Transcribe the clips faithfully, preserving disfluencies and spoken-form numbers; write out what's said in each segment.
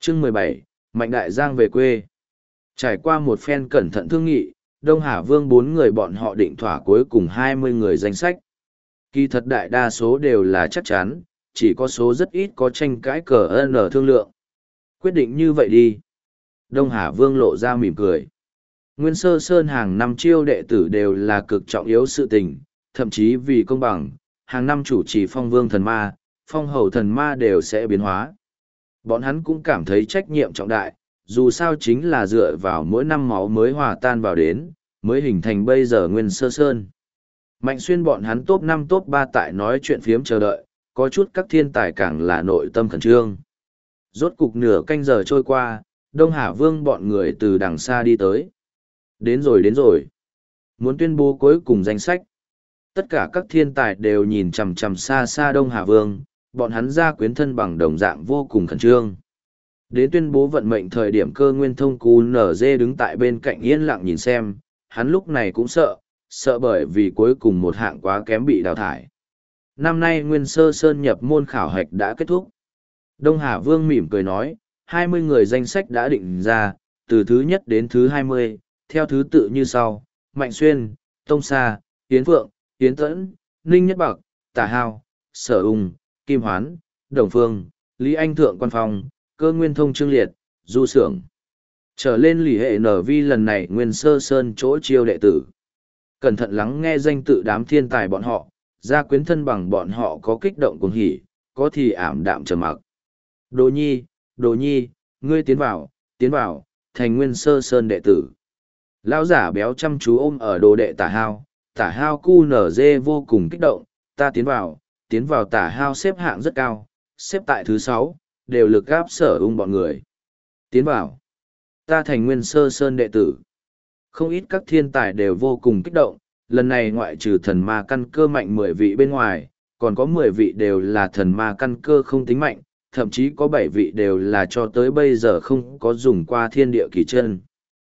Chương mười bảy, Mạnh Đại Giang về quê. Trải qua một phen cẩn thận thương nghị, Đông Hà Vương bốn người bọn họ định thỏa cuối cùng hai mươi người danh sách. Kỳ thật đại đa số đều là chắc chắn, chỉ có số rất ít có tranh cãi cờ n thương lượng. Quyết định như vậy đi. Đông Hà Vương lộ ra mỉm cười. Nguyên Sơ Sơn hàng năm chiêu đệ tử đều là cực trọng yếu sự tình, thậm chí vì công bằng, hàng năm chủ trì phong vương thần ma, phong hầu thần ma đều sẽ biến hóa. Bọn hắn cũng cảm thấy trách nhiệm trọng đại, dù sao chính là dựa vào mỗi năm máu mới hòa tan vào đến, mới hình thành bây giờ Nguyên Sơ Sơn. Mạnh xuyên bọn hắn top năm top ba tại nói chuyện phiếm chờ đợi, có chút các thiên tài càng là nội tâm khẩn trương. Rốt cục nửa canh giờ trôi qua, Đông Hà Vương bọn người từ đằng xa đi tới. Đến rồi đến rồi. Muốn tuyên bố cuối cùng danh sách. Tất cả các thiên tài đều nhìn chằm chằm xa xa Đông Hà Vương, bọn hắn ra quyến thân bằng đồng dạng vô cùng khẩn trương. Đến tuyên bố vận mệnh thời điểm Cơ Nguyên Thông Cú nở dê đứng tại bên cạnh yên lặng nhìn xem, hắn lúc này cũng sợ, sợ bởi vì cuối cùng một hạng quá kém bị đào thải. Năm nay Nguyên Sơ Sơn nhập môn khảo hạch đã kết thúc. Đông Hà Vương mỉm cười nói, hai mươi người danh sách đã định ra, từ thứ nhất đến thứ hai mươi, theo thứ tự như sau: Mạnh Xuyên, Tông Sa, Yến Phượng, Yến Tẫn, Ninh Nhất Bạc, Tả Hao, Sở Ung, Kim Hoán, Đồng Phương, Lý Anh Thượng Quan Phong, Cơ Nguyên Thông Trương Liệt, Du Sưởng. Trở lên lì hệ nở vi lần này Nguyên Sơ Sơn chỗ chiêu đệ tử. Cẩn thận lắng nghe danh tự đám thiên tài bọn họ, gia quyến thân bằng bọn họ có kích động cuồng hỉ, có thì ảm đạm trầm mặc. Đồ Nhi, Đồ Nhi, ngươi tiến vào, tiến vào, thành Nguyên Sơ Sơn đệ tử. Lão giả béo chăm chú ôm ở đồ đệ Tả Hao, Tả Hao cu nở dê vô cùng kích động, ta tiến vào, tiến vào. Tả Hao xếp hạng rất cao, xếp tại thứ sáu, đều lực gáp Sở Ung bọn người. Tiến vào, ta thành Nguyên Sơ Sơn đệ tử. Không ít các thiên tài đều vô cùng kích động, lần này ngoại trừ thần ma căn cơ mạnh mười vị bên ngoài, còn có mười vị đều là thần ma căn cơ không tính mạnh, thậm chí có bảy vị đều là cho tới bây giờ không có dùng qua thiên địa kỳ chân.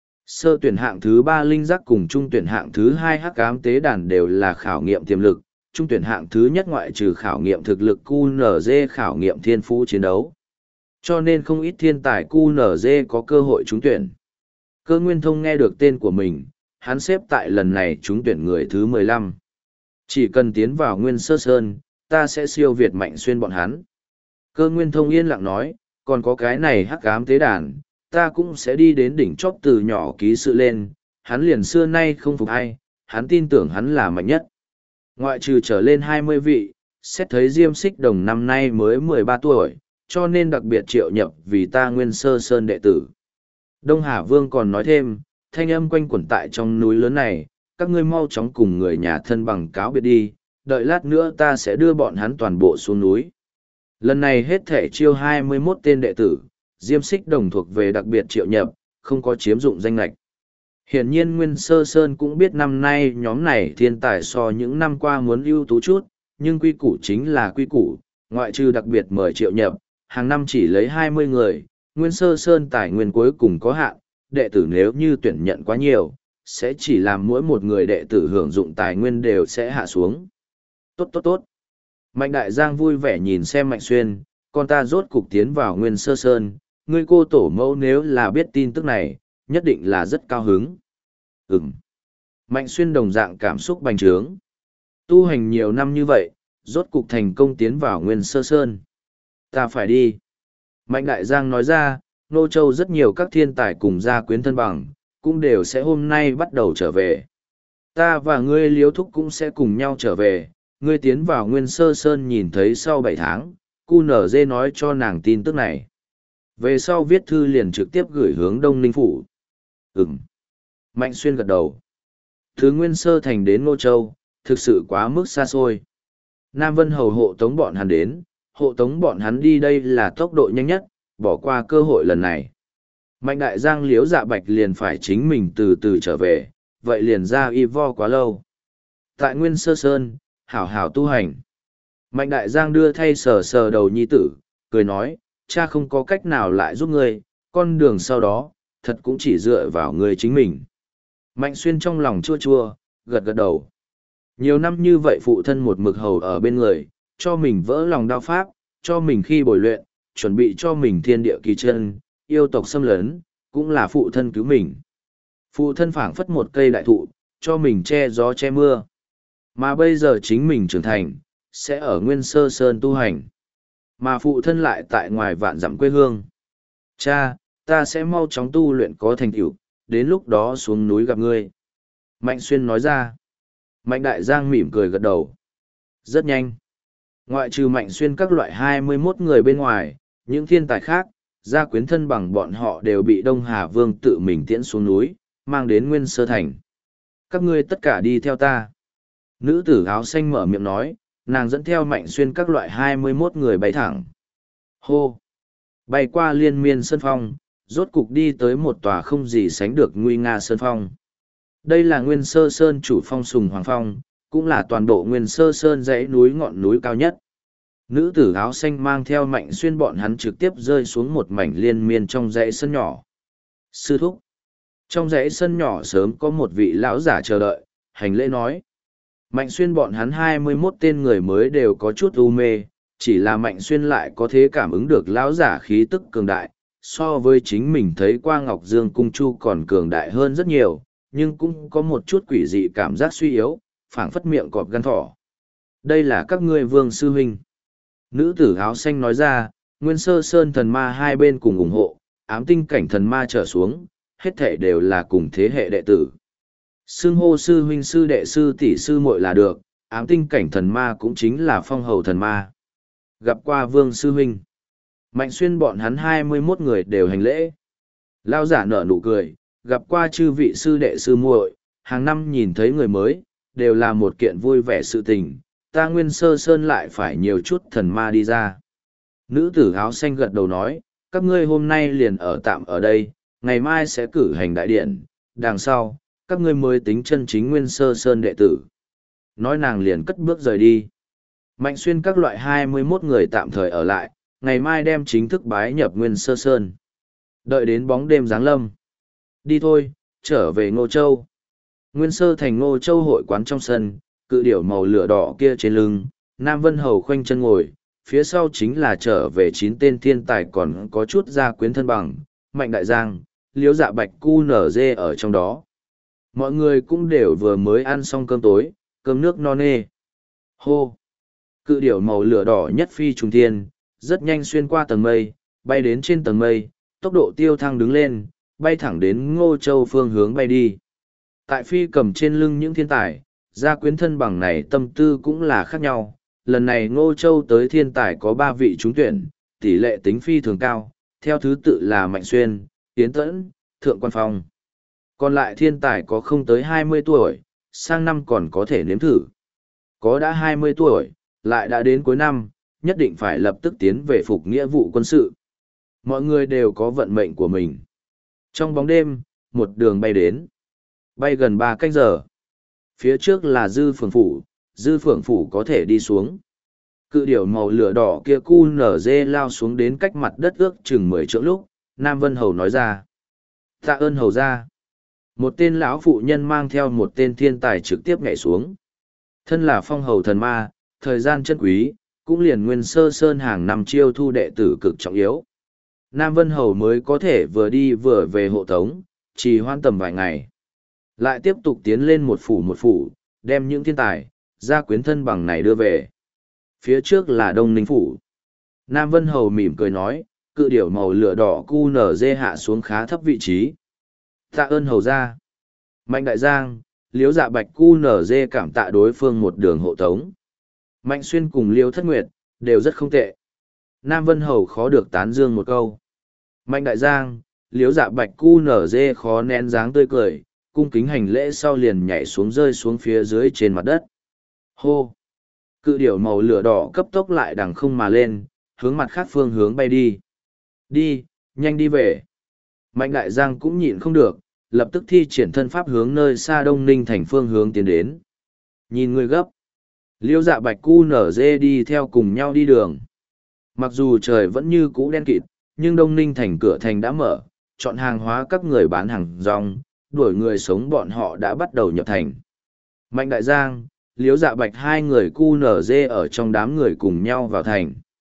Sơ tuyển hạng thứ ba linh giác cùng trung tuyển hạng thứ hai hắc ám tế đàn đều là khảo nghiệm tiềm lực, trung tuyển hạng thứ nhất ngoại trừ khảo nghiệm thực lực cu nở dê khảo nghiệm thiên phú chiến đấu. Cho nên không ít thiên tài cu nở dê có cơ hội trúng tuyển. Cơ Nguyên Thông nghe được tên của mình, hắn xếp tại lần này trúng tuyển người thứ mười lăm. Chỉ cần tiến vào Nguyên Sơ Sơn, ta sẽ siêu việt Mạnh Xuyên bọn hắn. Cơ Nguyên Thông yên lặng nói, còn có cái này hắc ám tế đàn, ta cũng sẽ đi đến đỉnh chóp từ nhỏ ký sự lên, hắn liền xưa nay không phục ai, hắn tin tưởng hắn là mạnh nhất. Ngoại trừ trở lên hai mươi vị, xét thấy Diêm Xích Đồng năm nay mới mười ba tuổi, cho nên đặc biệt triệu nhập vì ta Nguyên Sơ Sơn đệ tử. Đông Hà Vương còn nói thêm, thanh âm quanh quẩn tại trong núi lớn này, các ngươi mau chóng cùng người nhà thân bằng cáo biệt đi, đợi lát nữa ta sẽ đưa bọn hắn toàn bộ xuống núi. Lần này hết thể chiêu hai mươi mốt tên đệ tử, Diêm Xích Đồng thuộc về đặc biệt triệu nhập, không có chiếm dụng danh lệch. Hiển nhiên Nguyên Sơ Sơn cũng biết năm nay nhóm này thiên tài so những năm qua muốn ưu tú chút, nhưng quy củ chính là quy củ, ngoại trừ đặc biệt mời triệu nhập, hàng năm chỉ lấy hai mươi người, Nguyên Sơ Sơn tài nguyên cuối cùng có hạn, đệ tử nếu như tuyển nhận quá nhiều, sẽ chỉ làm mỗi một người đệ tử hưởng dụng tài nguyên đều sẽ hạ xuống. Tốt tốt tốt. Mạnh Đại Giang vui vẻ nhìn xem Mạnh Xuyên, con ta rốt cục tiến vào Nguyên Sơ Sơn, ngươi cô tổ mẫu nếu là biết tin tức này, nhất định là rất cao hứng. Ừm. Mạnh Xuyên đồng dạng cảm xúc bành trướng. Tu hành nhiều năm như vậy, rốt cục thành công tiến vào Nguyên Sơ Sơn. Ta phải đi. Mạnh Đại Giang nói ra, Nô Châu rất nhiều các thiên tài cùng gia quyến thân bằng, cũng đều sẽ hôm nay bắt đầu trở về. Ta và ngươi Liếu Thúc cũng sẽ cùng nhau trở về, ngươi tiến vào Nguyên Sơ Sơn nhìn thấy sau bảy tháng, cu nở dê nói cho nàng tin tức này. Về sau viết thư liền trực tiếp gửi hướng Đông Ninh Phủ. Ừm. Mạnh Xuyên gật đầu. Từ Nguyên Sơ Thành đến Nô Châu, thực sự quá mức xa xôi. Nam Vân Hầu hộ tống bọn hắn đến, hộ tống bọn hắn đi đây là tốc độ nhanh nhất, bỏ qua cơ hội lần này. Mạnh Đại Giang Liếu Dạ Bạch liền phải chính mình từ từ trở về, vậy liền ra y vo quá lâu. Tại Nguyên Sơ Sơn, hảo hảo tu hành. Mạnh Đại Giang đưa thay sờ sờ đầu nhi tử, cười nói, cha không có cách nào lại giúp ngươi, con đường sau đó, thật cũng chỉ dựa vào ngươi chính mình. Mạnh Xuyên trong lòng chua chua, gật gật đầu. Nhiều năm như vậy phụ thân một mực hầu ở bên người, cho mình vỡ lòng đao pháp, cho mình khi bồi luyện, chuẩn bị cho mình thiên địa kỳ chân, yêu tộc xâm lấn, cũng là phụ thân cứu mình. Phụ thân phảng phất một cây đại thụ, cho mình che gió che mưa. Mà bây giờ chính mình trưởng thành, sẽ ở Nguyên Sơ Sơn tu hành. Mà phụ thân lại tại ngoài vạn dặm quê hương. Cha, ta sẽ mau chóng tu luyện có thành tựu, đến lúc đó xuống núi gặp ngươi. Mạnh Xuyên nói ra. Mạnh Đại Giang mỉm cười gật đầu. Rất nhanh. Ngoại trừ Mạnh Xuyên các loại hai mươi mốt người bên ngoài, những thiên tài khác, gia quyến thân bằng bọn họ đều bị Đông Hà Vương tự mình tiễn xuống núi, mang đến Nguyên Sơ Thành. Các ngươi tất cả đi theo ta. Nữ tử áo xanh mở miệng nói, nàng dẫn theo Mạnh Xuyên các loại hai mươi mốt người bay thẳng. Hô! Bay qua liên miên sơn phong, rốt cục đi tới một tòa không gì sánh được nguy nga sơn phong. Đây là Nguyên Sơ Sơn chủ phong Sùng Hoàng Phong, cũng là toàn bộ Nguyên Sơ Sơn dãy núi ngọn núi cao nhất. Nữ tử áo xanh mang theo Mạnh Xuyên bọn hắn trực tiếp rơi xuống một mảnh liên miên trong dãy sân nhỏ. Sư thúc! Trong dãy sân nhỏ sớm có một vị lão giả chờ đợi, hành lễ nói. Mạnh Xuyên bọn hắn hai mươi mốt tên người mới đều có chút u mê, chỉ là Mạnh Xuyên lại có thể cảm ứng được lão giả khí tức cường đại, so với chính mình thấy qua Ngọc Dương Cung Chu còn cường đại hơn rất nhiều, nhưng cũng có một chút quỷ dị cảm giác suy yếu, phảng phất miệng cọp gan thỏ. Đây là các ngươi Vương sư huynh. Nữ tử áo xanh nói ra, Nguyên Sơ Sơn thần ma hai bên cùng ủng hộ, ám tinh cảnh thần ma trở xuống, hết thể đều là cùng thế hệ đệ tử. Xưng hô sư huynh sư đệ sư tỷ sư muội là được, ám tinh cảnh thần ma cũng chính là phong hầu thần ma. Gặp qua Vương sư huynh. Mạnh Xuyên bọn hắn hai mươi mốt người đều hành lễ. Lao giả nở nụ cười, gặp qua chư vị sư đệ sư muội, hàng năm nhìn thấy người mới, đều là một kiện vui vẻ sự tình, ta Nguyên Sơ Sơn lại phải nhiều chút thần ma đi ra. Nữ tử áo xanh gật đầu nói, các ngươi hôm nay liền ở tạm ở đây, ngày mai sẽ cử hành đại điện, đằng sau, các ngươi mới tính chân chính Nguyên Sơ Sơn đệ tử. Nói nàng liền cất bước rời đi. Mạnh Xuyên các loại hai mươi mốt người tạm thời ở lại, ngày mai đem chính thức bái nhập Nguyên Sơ Sơn. Đợi đến bóng đêm giáng lâm. Đi thôi, trở về Ngô Châu. Nguyên Sơ Thành Ngô Châu hội quán trong sân, cự điểu màu lửa đỏ kia trên lưng, Nam Vân Hầu khoanh chân ngồi, phía sau chính là trở về chín tên thiên tài còn có chút gia quyến thân bằng, Mạnh Đại Giang, Liễu Dạ Bạch cu nở dê ở trong đó. Mọi người cũng đều vừa mới ăn xong cơm tối, cơm nước no nê. Hô! Cự điểu màu lửa đỏ nhất phi trùng thiên, rất nhanh xuyên qua tầng mây, bay đến trên tầng mây, tốc độ tiêu thăng đứng lên, bay thẳng đến Ngô Châu phương hướng bay đi. Tại phi cầm trên lưng những thiên tài, gia quyến thân bằng này tâm tư cũng là khác nhau. Lần này Ngô Châu tới thiên tài có ba vị trúng tuyển, tỷ lệ tính phi thường cao, theo thứ tự là Mạnh Xuyên, Tiến Tẫn, Thượng Quan Phong. Còn lại thiên tài có không tới hai mươi tuổi, sang năm còn có thể nếm thử. Có đã hai mươi tuổi, lại đã đến cuối năm, nhất định phải lập tức tiến về phục nghĩa vụ quân sự. Mọi người đều có vận mệnh của mình. Trong bóng đêm, một đường bay đến. Bay gần ba canh giờ. Phía trước là Dư Phượng Phủ, Dư Phượng Phủ có thể đi xuống. Cự điểu màu lửa đỏ kia cu nở dê lao xuống đến cách mặt đất ước chừng mười trượng lúc, Nam Vân Hầu nói ra. Tạ ơn hầu ra. Một tên lão phụ nhân mang theo một tên thiên tài trực tiếp nhảy xuống. Thân là phong hầu thần ma, thời gian chân quý, cũng liền Nguyên Sơ Sơn hàng năm chiêu thu đệ tử cực trọng yếu. Nam Vân Hầu mới có thể vừa đi vừa về hộ tống, chỉ hoan tầm vài ngày. Lại tiếp tục tiến lên một phủ một phủ, đem những thiên tài, gia quyến thân bằng này đưa về. Phía trước là Đông Ninh Phủ. Nam Vân Hầu mỉm cười nói, cự điểu màu lửa đỏ cu nở dê hạ xuống khá thấp vị trí. Tạ ơn hầu ra. Mạnh Đại Giang, Liễu Dạ Bạch cu nở dê cảm tạ đối phương một đường hộ tống. Mạnh Xuyên cùng Liễu Thất Nguyệt, đều rất không tệ. Nam Vân Hầu khó được tán dương một câu. Mạnh Đại Giang, Liễu Dạ Bạch cu nở dê khó nén dáng tươi cười, cung kính hành lễ sau liền nhảy xuống rơi xuống phía dưới trên mặt đất. Hô! Cự điểu màu lửa đỏ cấp tốc lại đằng không mà lên, hướng mặt khác phương hướng bay đi. Đi, nhanh đi về. Mạnh Đại Giang cũng nhịn không được, lập tức thi triển thân pháp hướng nơi xa Đông Ninh thành phương hướng tiến đến. Nhìn người gấp. Liễu Dạ Bạch cu nở dê đi theo cùng nhau đi đường. Mặc dù trời vẫn như cũ đen kịt, nhưng Đông Ninh thành cửa thành đã mở, chọn hàng hóa các người bán hàng rong, đuổi người sống bọn họ đã bắt đầu nhập thành. Mạnh Đại Giang, Liễu Dạ Bạch hai người cu nở dê ở trong đám người cùng nhau vào thành.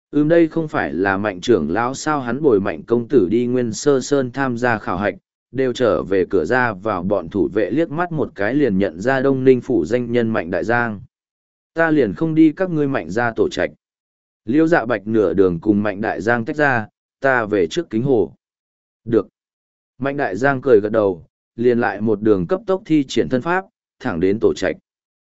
Ừm đây không phải là Mạnh trưởng lão sao, hắn bồi Mạnh công tử đi Nguyên Sơ Sơn tham gia khảo hạch, đều trở về cửa ra vào, bọn thủ vệ liếc mắt một cái liền nhận ra Đông Ninh phủ danh nhân Mạnh Đại Giang. Ta liền không đi các ngươi Mạnh ra tổ trạch. Liêu Dạ Bạch nửa đường cùng Mạnh Đại Giang tách ra, ta về trước Kính Hồ. Được. Mạnh Đại Giang cười gật đầu, liền lại một đường cấp tốc thi triển thân pháp, thẳng đến tổ trạch.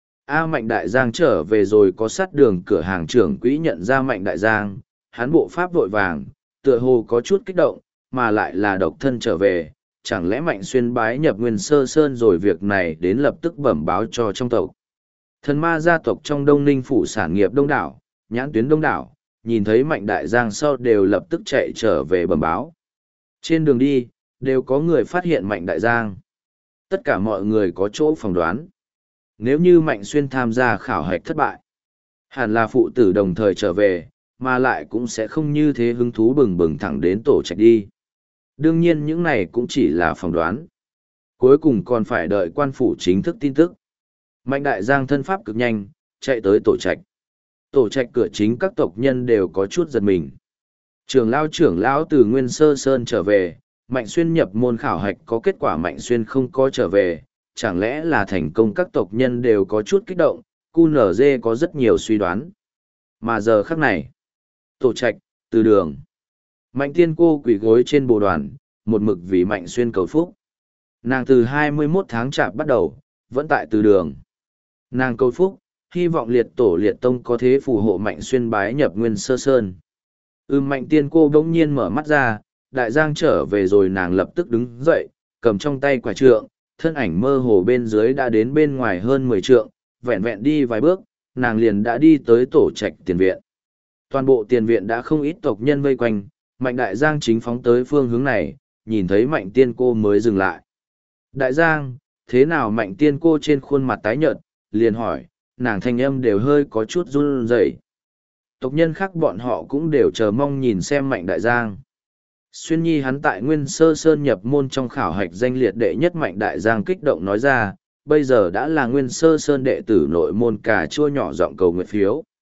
A Mạnh Đại Giang trở về rồi, có sát đường cửa hàng trưởng quỹ nhận ra Mạnh Đại Giang, hắn bộ pháp vội vàng, tựa hồ có chút kích động, mà lại là độc thân trở về, chẳng lẽ Mạnh Xuyên bái nhập Nguyên Sơ Sơn rồi, việc này đến lập tức bẩm báo cho trong tộc. Thần ma gia tộc trong Đông Ninh phủ sản nghiệp đông đảo, nhãn tuyến đông đảo, nhìn thấy Mạnh Đại Giang sau đều lập tức chạy trở về bẩm báo. Trên đường đi, đều có người phát hiện Mạnh Đại Giang. Tất cả mọi người có chỗ phỏng đoán. Nếu như Mạnh Xuyên tham gia khảo hạch thất bại, hẳn là phụ tử đồng thời trở về, mà lại cũng sẽ không như thế hứng thú bừng bừng thẳng đến tổ trạch đi. Đương nhiên những này cũng chỉ là phỏng đoán. Cuối cùng còn phải đợi quan phủ chính thức tin tức. Mạnh Đại Giang thân pháp cực nhanh, chạy tới tổ trạch. Tổ trạch cửa chính các tộc nhân đều có chút giật mình. Trưởng lão trưởng lão từ Nguyên Sơ Sơn trở về, Mạnh Xuyên nhập môn khảo hạch có kết quả Mạnh Xuyên không có trở về, chẳng lẽ là thành công, các tộc nhân đều có chút kích động, cu nở dê có rất nhiều suy đoán. Mà giờ khắc này, tổ trạch, từ đường. Mạnh tiên cô quỳ gối trên bồ đoàn, một mực vì Mạnh Xuyên cầu phúc. Nàng từ hai mươi mốt tháng chạp bắt đầu, vẫn tại từ đường. Nàng cầu phúc, hy vọng liệt tổ liệt tông có thế phù hộ Mạnh Xuyên bái nhập Nguyên Sơ Sơn. Ừm Mạnh tiên cô bỗng nhiên mở mắt ra, Đại Giang trở về rồi, nàng lập tức đứng dậy, cầm trong tay quả trượng, thân ảnh mơ hồ bên dưới đã đến bên ngoài hơn mười trượng, vẹn vẹn đi vài bước, nàng liền đã đi tới tổ trạch tiền viện. Toàn bộ tiền viện đã không ít tộc nhân vây quanh, Mạnh Đại Giang chính phóng tới phương hướng này, nhìn thấy Mạnh tiên cô mới dừng lại. Đại Giang, thế nào? Mạnh tiên cô trên khuôn mặt tái nhợt, liền hỏi, nàng thanh âm đều hơi có chút run rẩy. Tộc nhân khác bọn họ cũng đều chờ mong nhìn xem Mạnh Đại Giang. Xuyên nhi hắn tại Nguyên Sơ Sơn nhập môn trong khảo hạch danh liệt đệ nhất. Mạnh Đại Giang kích động nói ra, bây giờ đã là Nguyên Sơ Sơn đệ tử nội môn cà chua nhỏ giọng cầu nguyện phiếu.